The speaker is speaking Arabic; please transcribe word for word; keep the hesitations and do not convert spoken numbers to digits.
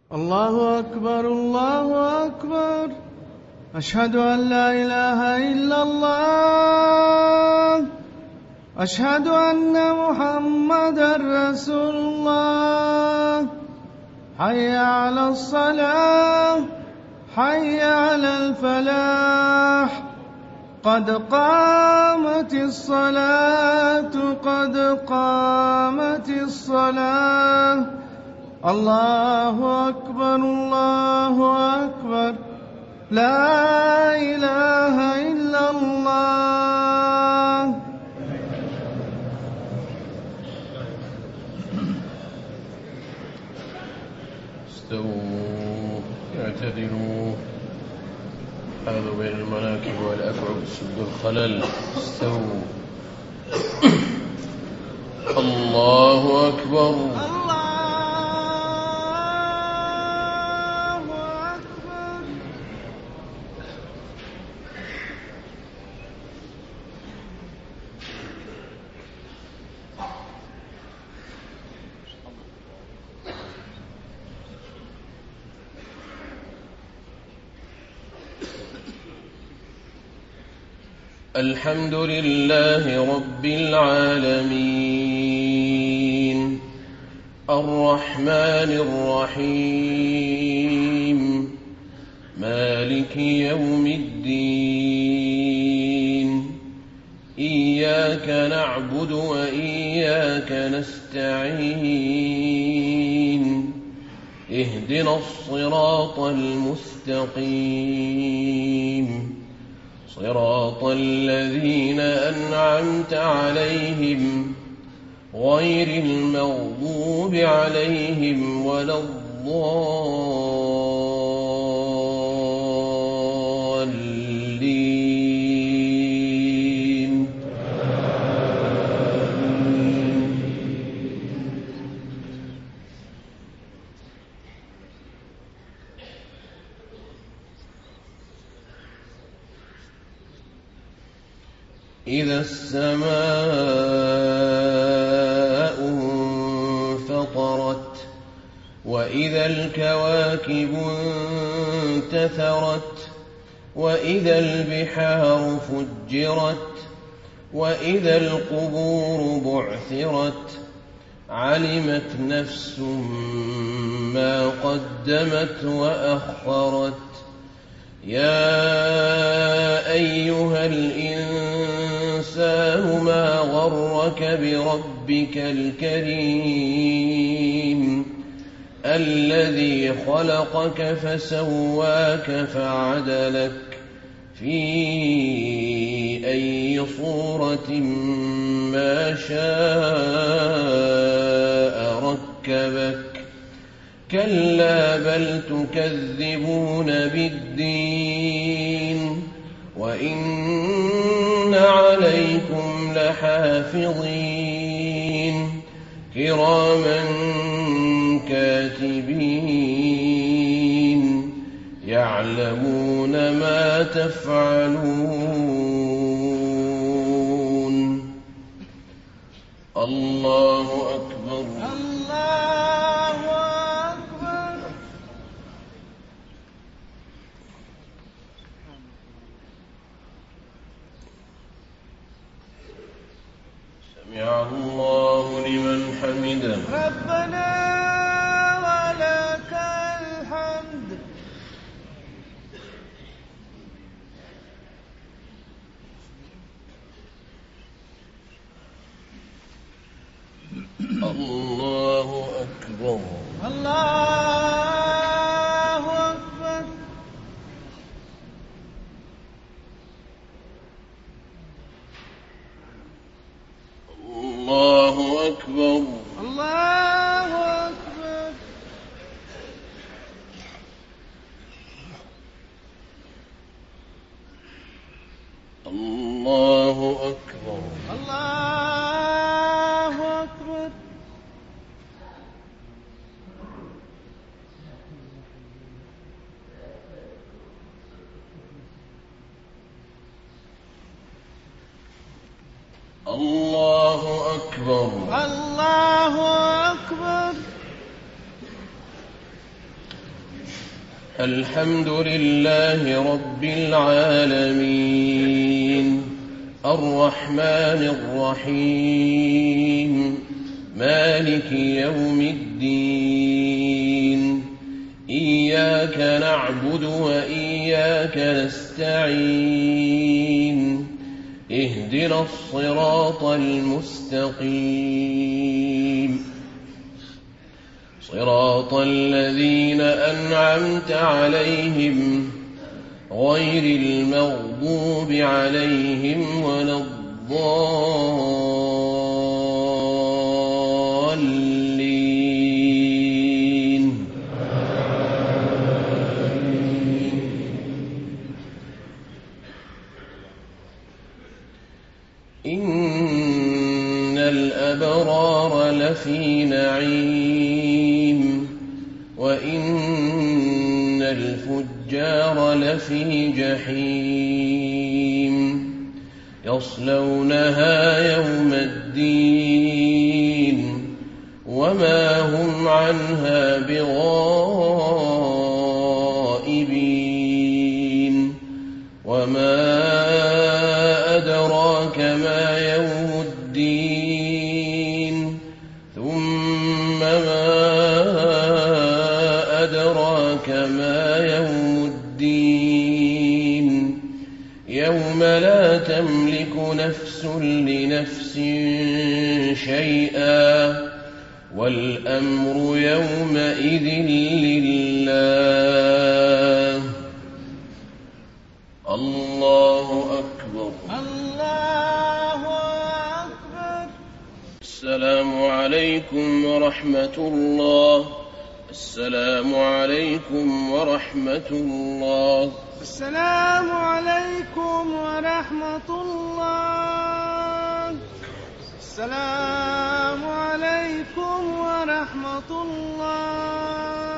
الله أكبر الله أكبر. أشهد أن لا إله إلا الله. أشهد أن محمدا رسول الله. حي على الصلاة، حي على الفلاح. قد قامت الصلاة، قد قامت الصلاة. الله أكبر الله أكبر. لا إله إلا الله. استووا اعتدلوا، حاذوا بين المناكب والأكعب سدوا الخلل. استووا. الله أكبر. الحمد لله رب العالمين، الرحمن الرحيم، مالك يوم الدين. إياك نعبد وإياك نستعين. اهدنا الصراط المستقيم، صراط الذين أنعمت عليهم غير المغضوب عليهم ولا الضالين. إذا السماء انفطرت، وإذا الكواكب انتثرت، وإذا البحار فجرت، وإذا القبور بعثرت. علمت نفس ما قدمت وأخرت. يا أيها الإنسان ما غرك بربك الكريم، الذي خلقك فسواك فعدلك في أي صورة ما شاء ركبك. كلا بل تكذبون بالدين، وإن عليكم لحافظين كراما كاتبين يعلمون ما تفعلون. الله أكبر. سمع الله لمن حمده. ربنا ولك الحمد. الله أكبر. الله أكبر. الله أكبر. الله أكبر. الله أكبر. الله أكبر. الله أكبر. الله أكبر. الحمد لله رب العالمين الرحمن الرحيم مالك يوم الدين إياك نعبد وإياك نستعين اهدنا الصراط المستقيم صراط الذين أنعمت عليهم غير المغضوب عليهم ولا الضالين إن الأبرار لفي نعيم وإن الفجار لفي جحيم يصلونها يوم الدين وما هم عنها بغائبين وما أدراك ما يوم الدين ثم ما أدراك ما يوم الدين يوم لا تملك نفس لنفس شيئا والأمر يومئذ لله الله أكبر الله أكبر. السلام عليكم ورحمة الله. السلام عليكم ورحمة الله. السلام عليكم ورحمة الله. السلام عليكم ورحمة الله.